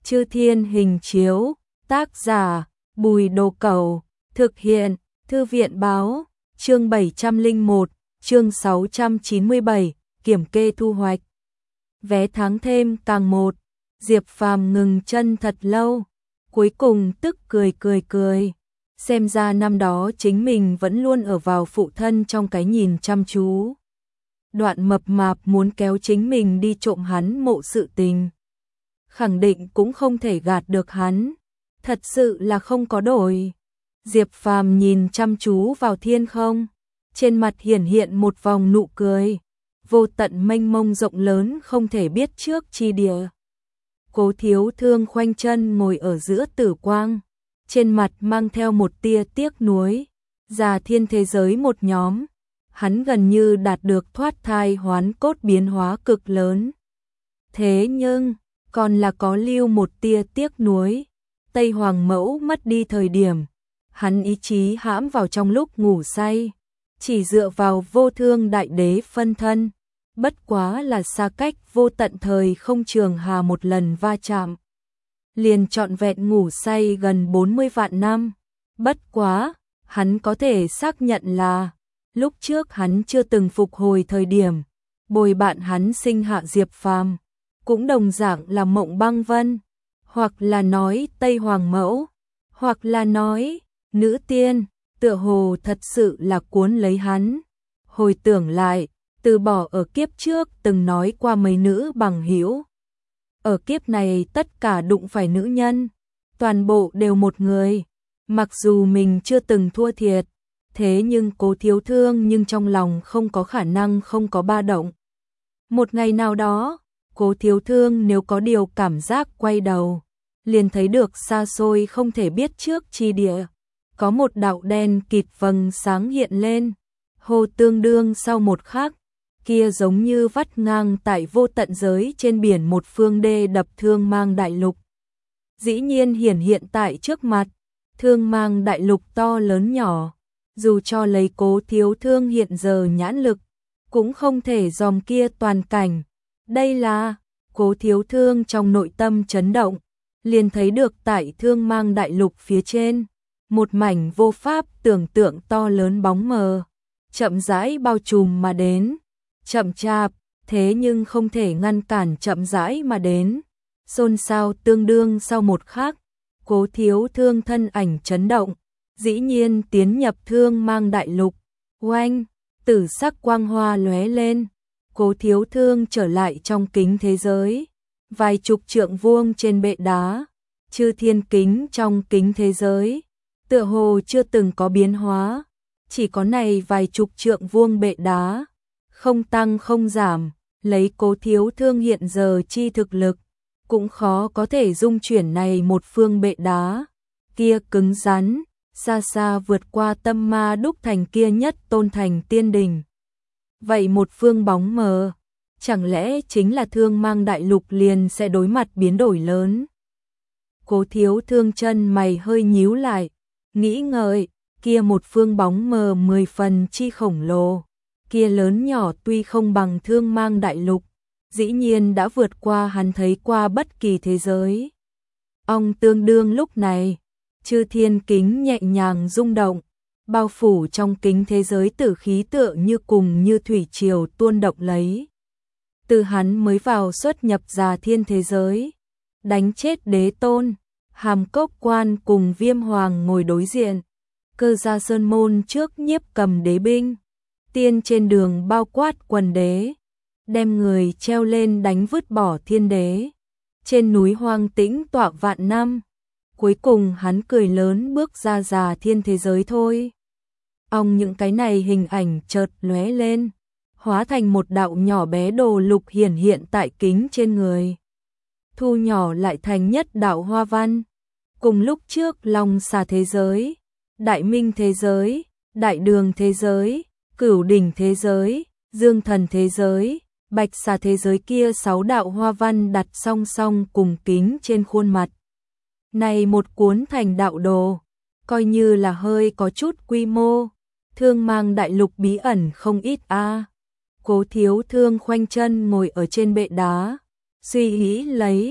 Chư Thiên hình chiếu, tác giả, Bùi Đồ Cẩu, thực hiện, Thư viện báo, chương 701, chương 697, kiểm kê thu hoạch. Vé tháng thêm càng một, Diệp Phàm ngừng chân thật lâu, cuối cùng tức cười. Xem ra năm đó chính mình vẫn luôn ở vào phụ thân trong cái nhìn chăm chú. Đoạn mập mạp muốn kéo chính mình đi trộm hắn mộ sự tình. Khẳng định cũng không thể gạt được hắn, thật sự là không có đổi. Diệp Phàm nhìn chăm chú vào thiên không, trên mặt hiển hiện một vòng nụ cười, vô tận mênh mông rộng lớn không thể biết trước chi địa. Cố Thiếu Thương khoanh chân ngồi ở giữa tử quang, trên mặt mang theo một tia tiếc nuối, già thiên thế giới một nhóm, hắn gần như đạt được thoát thai hoán cốt biến hóa cực lớn. Thế nhưng, còn là có lưu một tia tiếc nuối, Tây Hoàng Mẫu mất đi thời điểm, hắn ý chí hãm vào trong lúc ngủ say, chỉ dựa vào Vô Thương Đại Đế phân thân, bất quá là xa cách vô tận thời không trường hà một lần va chạm. Liền trọn vẹn ngủ say gần 40 vạn năm, bất quá, hắn có thể xác nhận là, lúc trước hắn chưa từng phục hồi thời điểm, bồi bạn hắn sinh hạ Diệp Phàm, cũng đồng dạng là Mộng Băng Vân, hoặc là nói Tây Hoàng Mẫu, hoặc là nói nữ tiên, tựa hồ thật sự là cuốn lấy hắn. Hồi tưởng lại, từ bỏ ở kiếp trước từng nói qua mấy nữ bằng hữu. Ở kiếp này tất cả đụng phải nữ nhân, toàn bộ đều một người. Mặc dù mình chưa từng thua thiệt, thế nhưng Cố Thiếu Thương nhưng trong lòng không có khả năng không có ba động. Một ngày nào đó, Cố Thiếu Thương nếu có điều cảm giác quay đầu, liền thấy được xa xôi không thể biết trước chi địa, có một đạo đen kịt vầng sáng hiện lên, hô tương đương sau một khắc, kia giống như vắt ngang tại vô tận giới trên biển một phương đê đập Thương Mang Đại Lục. Dĩ nhiên hiện tại trước mặt, Thương Mang Đại Lục to lớn nhỏ, dù cho lấy Cố Thiếu Thương hiện giờ nhãn lực, cũng không thể dòm kia toàn cảnh. Đây là, Cố Thiếu Thương trong nội tâm chấn động, liền thấy được tại Thương Mang Đại Lục phía trên, một mảnh vô pháp tưởng tượng to lớn bóng mờ, chậm rãi bao trùm mà đến, chậm chạp, thế nhưng không thể ngăn cản chậm rãi mà đến. Xôn xao tương đương sau một khắc, Cố Thiếu Thương thân ảnh chấn động, dĩ nhiên tiến nhập Thương Mang Đại Lục. Oanh, tử sắc quang hoa lóe lên, Cố Thiếu Thương trở lại trong kính thế giới, vài chục trượng vuông trên bệ đá, chư thiên kính trong kính thế giới, tựa hồ chưa từng có biến hóa, chỉ có này vài chục trượng vuông bệ đá, không tăng không giảm, lấy Cố Thiếu Thương hiện giờ chi thực lực, cũng khó có thể dung chuyển này một phương bệ đá, kia cứng rắn, xa xa vượt qua tâm ma đúc thành kia nhất tôn thành tiên đình. Vậy một phương bóng mờ, chẳng lẽ chính là Thương Mang Đại Lục liền sẽ đối mặt biến đổi lớn? Cố Thiếu Thương chân mày hơi nhíu lại, nghĩ ngợi, kia một phương bóng mờ 10 phần chi khổng lồ, kia lớn nhỏ tuy không bằng Thương Mang Đại Lục, dĩ nhiên đã vượt qua hắn thấy qua bất kỳ thế giới. Ông tương đương lúc này, chư thiên kính nhẹ nhàng rung động, bao phủ trong kính thế giới tử khí tựa như cùng như thủy triều tuôn động lấy. Từ hắn mới vào xuất nhập già thiên thế giới, đánh chết Đế Tôn, Hàm Cốc Quan cùng Viêm Hoàng ngồi đối diện, Cơ Gia Sơn môn trước nhiếp cầm đế binh, tiên trên đường bao quát quần đế, đem người treo lên đánh vứt bỏ thiên đế, trên núi hoang tĩnh tọa vạn năm, cuối cùng hắn cười lớn bước ra già thiên thế giới thôi. Ông những cái này hình ảnh chợt lóe lên, hóa thành một đạo nhỏ bé đồ lục hiển hiện tại kính trên người. Thu nhỏ lại thành nhất đạo hoa văn, cùng lúc trước Long Xà thế giới, Đại Minh thế giới, Đại Đường thế giới, Cửu Đỉnh thế giới, Dương Thần thế giới, Bạch Xà thế giới kia 6 đạo hoa văn đặt song song cùng kính trên khuôn mặt. Này một cuốn thành đạo đồ, coi như là hơi có chút quy mô, Thương Mang Đại Lục bí ẩn không ít a. Cố Thiếu Thương khoanh chân ngồi ở trên bệ đá, suy nghĩ lấy,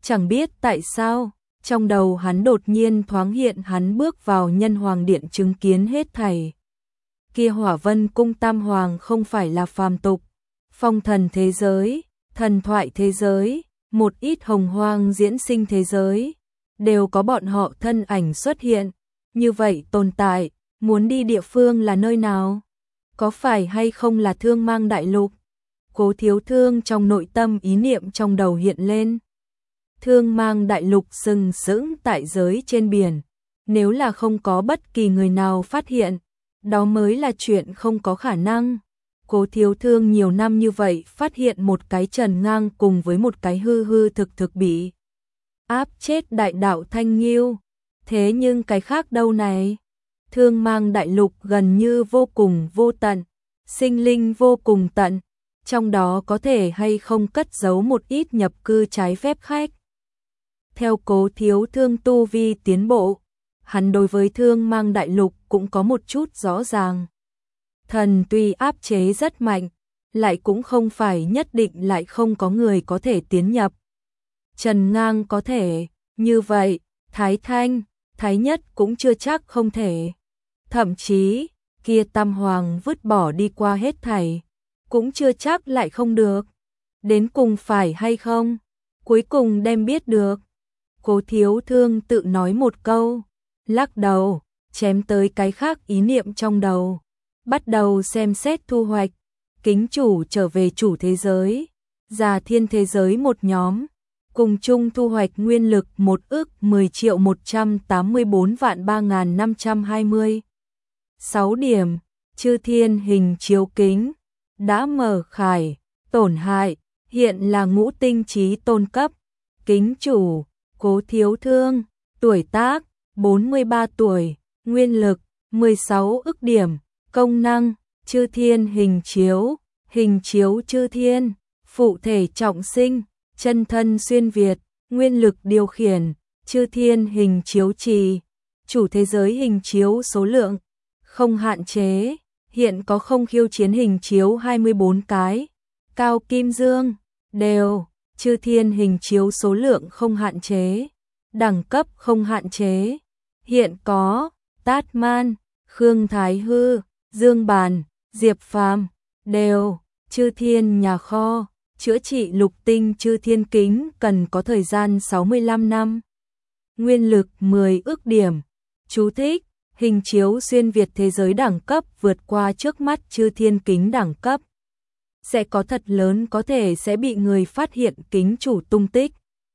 Chẳng biết tại sao, trong đầu hắn đột nhiên thoáng hiện hắn bước vào Nhân Hoàng Điện chứng kiến hết thảy. Kia Hỏa Vân Cung Tam Hoàng không phải là phàm tục, phong thần thế giới, thần thoại thế giới, một ít hồng hoang diễn sinh thế giới, đều có bọn họ thân ảnh xuất hiện, như vậy tồn tại, muốn đi địa phương là nơi nào? Có phải hay không là Thương Mang Đại Lục? Cố Thiếu Thương trong nội tâm ý niệm trong đầu hiện lên. Thương Mang Đại Lục sừng sững tại giới trên biển, nếu là không có bất kỳ người nào phát hiện, đó mới là chuyện không có khả năng. Cố Thiếu Thương nhiều năm như vậy phát hiện một cái Trần Ngang cùng với một cái hư hư thực thực bị áp chết đại đạo Thanh Nghiêu. Thế nhưng cái khác đâu này? Thương Mang Đại Lục gần như vô cùng vô tận, sinh linh vô cùng tận, trong đó có thể hay không cất giấu một ít nhập cư trái phép khách. Theo Cố Thiếu Thương tu vi tiến bộ, hắn đối với Thương Mang Đại Lục cũng có một chút rõ ràng. Thần tuy áp chế rất mạnh, lại cũng không phải nhất định lại không có người có thể tiến nhập. Trần Ngang có thể, như vậy, Thái Thanh, Thái Nhất cũng chưa chắc không thể. Thậm chí, kia Tam Hoàng vứt bỏ đi qua hết thảy, cũng chưa chắc lại không được. Đến cùng phải hay không? Cuối cùng đem biết được. Cố Thiếu Thương tự nói một câu, lắc đầu, chém tới cái khác ý niệm trong đầu. Bắt đầu xem xét thu hoạch, kính chủ trở về chủ thế giới, Già Thiên thế giới một nhóm, cùng chung thu hoạch nguyên lực 1.10.184.003.520. 6 điểm, Chư Thiên hình chiếu kính, đã mở khải, tổn hại, hiện là ngũ tinh trí tôn cấp, kính chủ, Cố Thiếu Thương, tuổi tác, 43 tuổi, nguyên lực, 16 ức điểm. Công năng, Chư Thiên hình chiếu Chư Thiên, phụ thể trọng sinh, chân thân xuyên Việt, nguyên lực điều khiển, Chư Thiên hình chiếu trì, chủ thế giới hình chiếu số lượng, không hạn chế, hiện có không khiêu chiến hình chiếu 24 cái, cao kim dương, đều, Chư Thiên hình chiếu số lượng không hạn chế, đẳng cấp không hạn chế, hiện có, Tát Man, Khương Thái Hư, Dương Bàn, Diệp Phàm, đều, Chư Thiên nhà kho, chữa trị lục tinh Chư Thiên kính cần có thời gian 65 năm. Nguyên lực 10 ức điểm. Chú thích, hình chiếu xuyên Việt thế giới đẳng cấp vượt qua trước mắt Chư Thiên kính đẳng cấp. Sẽ có thật lớn có thể sẽ bị người phát hiện kính chủ tung tích.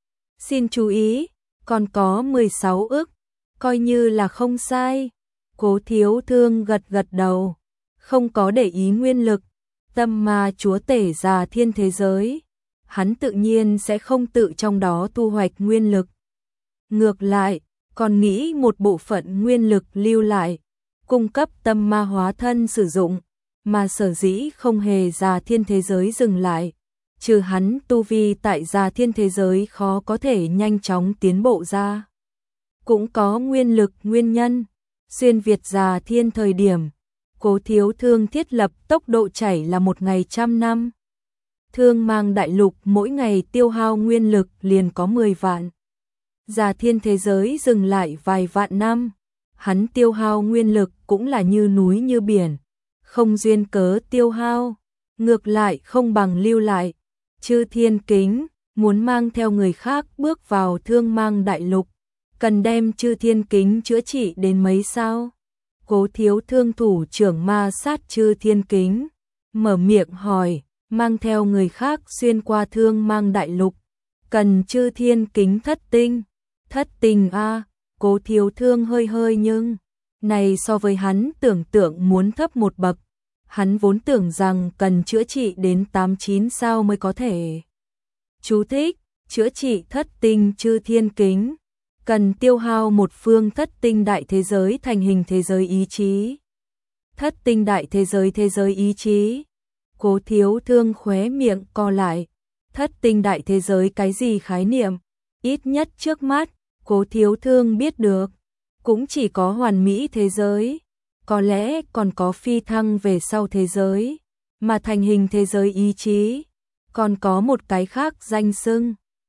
Xin chú ý, còn có 16 ức, coi như là không sai. Cố Thiếu Thương gật gật đầu, không có để ý nguyên lực, tâm ma chúa tể Già Thiên thế giới, hắn tự nhiên sẽ không tự trong đó thu hoạch nguyên lực. Ngược lại, còn nghĩ một bộ phận nguyên lực lưu lại, cung cấp tâm ma hóa thân sử dụng, mà sở dĩ không hề Già Thiên thế giới dừng lại, trừ hắn tu vi tại Già Thiên thế giới khó có thể nhanh chóng tiến bộ ra. Cũng có nguyên lực nguyên nhân. Xuyên Việt Già Thiên thời điểm, Cố Thiếu Thương thiết lập tốc độ chảy là một ngày 100 năm. Thương Mang Đại Lục mỗi ngày tiêu hao nguyên lực liền có 10 vạn. Già Thiên thế giới dừng lại vài vạn năm, hắn tiêu hao nguyên lực cũng là như núi như biển, không duyên cớ tiêu hao, ngược lại không bằng lưu lại. Chư Thiên kính, muốn mang theo người khác bước vào Thương Mang Đại Lục, cần đem Chư Thiên kính chữa trị đến mấy sao? Cố Thiếu Thương thủ trưởng ma sát Chư Thiên kính, mở miệng hỏi, mang theo người khác xuyên qua Thương Mang Đại Lục, cần Chư Thiên kính thất tinh. Thất tinh a, Cố Thiếu Thương hơi hơi nhưng, này so với hắn tưởng tượng muốn thấp một bậc, hắn vốn tưởng rằng cần chữa trị đến 8-9 sao mới có thể. Chú thích, chữa trị thất tinh Chư Thiên kính, cần tiêu hao một phương thất tinh đại thế giới thành hình thế giới ý chí. Thất tinh đại thế giới ý chí. Cố Thiếu Thương khóe miệng co lại. Thất tinh đại thế giới cái gì khái niệm? Ít nhất trước mắt, Cố Thiếu Thương biết được, cũng chỉ có hoàn mỹ thế giới, có lẽ còn có phi thăng về sau thế giới, mà thành hình thế giới ý chí, còn có một cái khác danh xưng,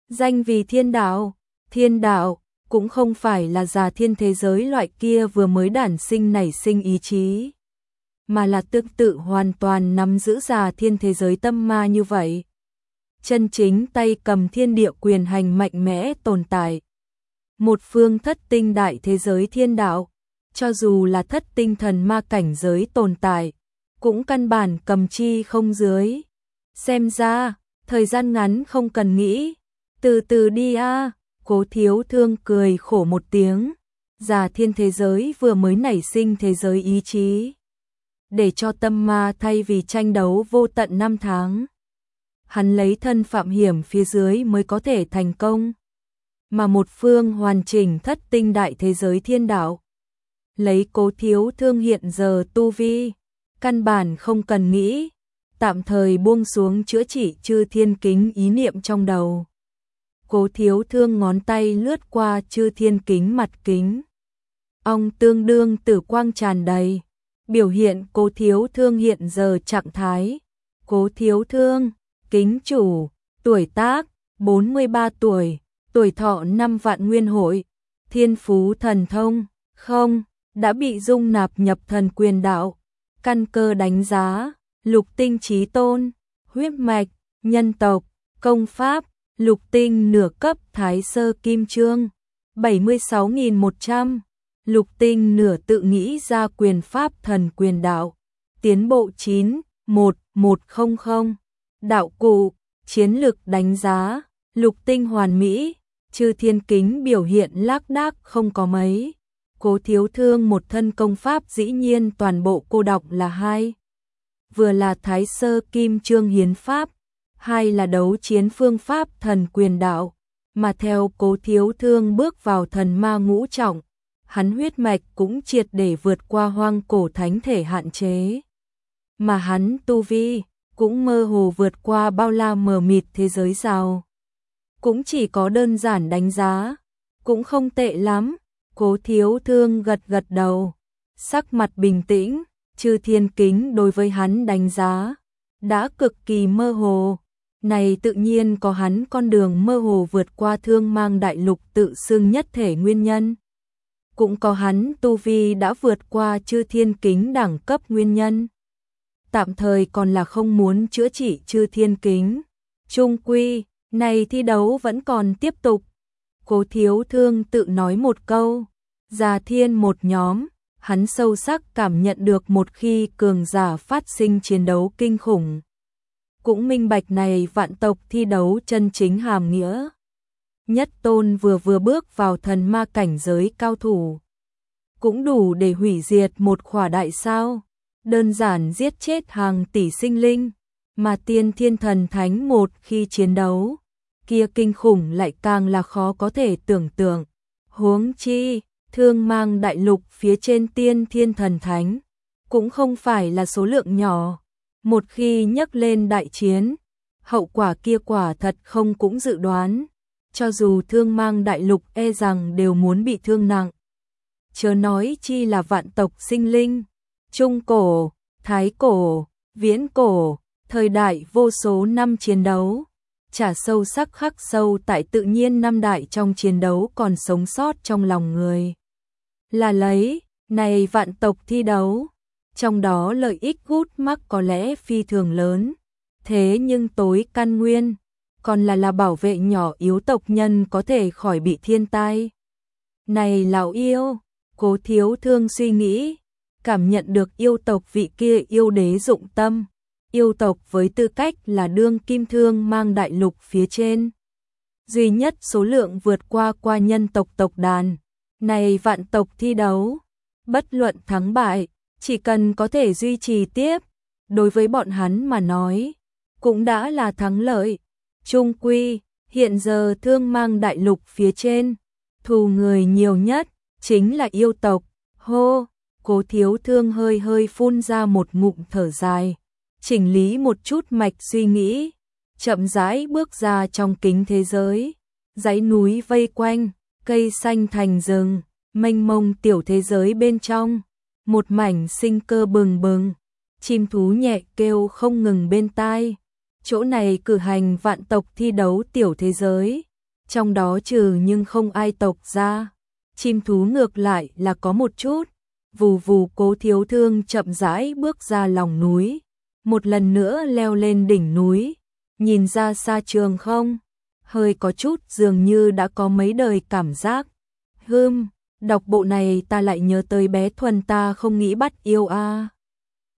Danh vì thiên đạo cũng không phải là già thiên thế giới loại kia vừa mới đản sinh nảy sinh ý chí, mà là tương tự hoàn toàn nắm giữ già thiên thế giới tâm ma như vậy. Chân chính tay cầm thiên địa quyền hành mạnh mẽ tồn tại. Một phương thất tinh đại thế giới thiên đạo, cho dù là thất tinh thần ma cảnh giới tồn tại, cũng căn bản cầm chi không dưới. Xem ra, thời gian ngắn không cần nghĩ, từ từ đi a. Cố Thiếu Thương cười khổ một tiếng, già thiên thế giới vừa mới nảy sinh thế giới ý chí, để cho tâm ma thay vì tranh đấu vô tận năm tháng. Hắn lấy thân phạm hiểm phía dưới mới có thể thành công, mà một phương hoàn chỉnh thất tinh đại thế giới thiên đạo. Lấy Cố Thiếu Thương hiện giờ tu vi, căn bản không cần nghĩ, tạm thời buông xuống chữa trị chư thiên kính ý niệm trong đầu. Cố Thiếu Thương ngón tay lướt qua chư thiên kính mặt kính. Ong tương đương tử quang tràn đầy, biểu hiện Cố Thiếu Thương hiện giờ trạng thái. Cố Thiếu Thương, kính chủ, tuổi tác, 43 tuổi, tuổi thọ 5 vạn nguyên hội, thiên phú thần thông, không, đã bị dung nạp nhập thần quyền đạo, căn cơ đánh giá, lục tinh chí tôn, huyết mạch, nhân tộc, công pháp, lục tinh nửa cấp thái sơ kim chương, 76.100, lục tinh nửa tự nghĩ ra quyền pháp thần quyền đạo, tiến bộ 9.1.100, đạo cụ, chiến lực đánh giá, lục tinh hoàn mỹ, chư thiên kính biểu hiện lác đác không có mấy. Cố Thiếu Thương một thân công pháp dĩ nhiên toàn bộ cô đọc là 2. Vừa là thái sơ kim chương hiến pháp, 2 là đấu chiến phương pháp thần quyền đạo, mà theo Cố Thiếu Thương bước vào thần ma ngũ trọng, hắn huyết mạch cũng triệt để vượt qua hoang cổ thánh thể hạn chế. Mà hắn tu vi cũng mơ hồ vượt qua bao la mờ mịt thế giới giàu. Cũng chỉ có đơn giản đánh giá, cũng không tệ lắm. Cố Thiếu Thương gật gật đầu, sắc mặt bình tĩnh, chư thiên kính đối với hắn đánh giá đã cực kỳ mơ hồ. Này tự nhiên có hắn con đường mơ hồ vượt qua thương mang đại lục tự xưng nhất thể nguyên nhân. Cũng có hắn tu vi đã vượt qua chư thiên kính đẳng cấp nguyên nhân. Tạm thời còn là không muốn chữa trị chư thiên kính. Trung quy, này thi đấu vẫn còn tiếp tục. Cố Thiếu Thương tự nói một câu, già thiên một nhóm, hắn sâu sắc cảm nhận được một khi cường giả phát sinh chiến đấu kinh khủng. Cũng minh bạch này vạn tộc thi đấu chân chính hàm nghĩa. Nhất tôn vừa bước vào thần ma cảnh giới cao thủ, cũng đủ để hủy diệt một khỏa đại sao, đơn giản giết chết hàng tỷ sinh linh, mà tiên thiên thần thánh một khi chiến đấu, kia kinh khủng lại càng là khó có thể tưởng tượng. Huống chi, thương mang đại lục phía trên tiên thiên thần thánh, cũng không phải là số lượng nhỏ. Một khi nhắc lên đại chiến, hậu quả kia quả thật không cũng dự đoán, cho dù thương mang đại lục e rằng đều muốn bị thương nặng. Chớ nói chi là vạn tộc sinh linh, trung cổ, thái cổ, viễn cổ, thời đại vô số năm chiến đấu, trả sâu sắc khắc sâu tại tự nhiên năm đại trong chiến đấu còn sống sót trong lòng người. Là lấy, này vạn tộc thi đấu, trong đó lợi ích hút mắc có lẽ phi thường lớn, thế nhưng tối căn nguyên, còn là bảo vệ nhỏ yếu tộc nhân có thể khỏi bị thiên tai. Này lão yêu, Cố Thiếu Thương suy nghĩ, cảm nhận được yêu tộc vị kia yêu đế dụng tâm, yêu tộc với tư cách là đương kim thương mang đại lục phía trên. Duy nhất số lượng vượt qua nhân tộc tộc đàn, này vạn tộc thi đấu, bất luận thắng bại, chỉ cần có thể duy trì tiếp, đối với bọn hắn mà nói, cũng đã là thắng lợi. Trung quy, hiện giờ thương mang đại lục phía trên, thù người nhiều nhất, chính là yêu tộc. Hô, Cố Thiếu Thương hơi phun ra một ngụm thở dài, chỉnh lý một chút mạch suy nghĩ, chậm rãi bước ra trong kính thế giới. Dãy núi vây quanh, cây xanh thành rừng, mênh mông tiểu thế giới bên trong, một mảnh sinh cơ bừng bừng, chim thú nhẹ kêu không ngừng bên tai. Chỗ này cử hành vạn tộc thi đấu tiểu thế giới, trong đó trừ nhưng không ai tộc ra. Chim thú ngược lại là có một chút. Vù vù, Cố Thiếu Thương chậm rãi bước ra lòng núi, một lần nữa leo lên đỉnh núi, nhìn ra xa trường không, hơi có chút dường như đã có mấy đời cảm giác. Đọc bộ này ta lại nhớ tới bé Thuần ta không nghĩ bắt yêu a.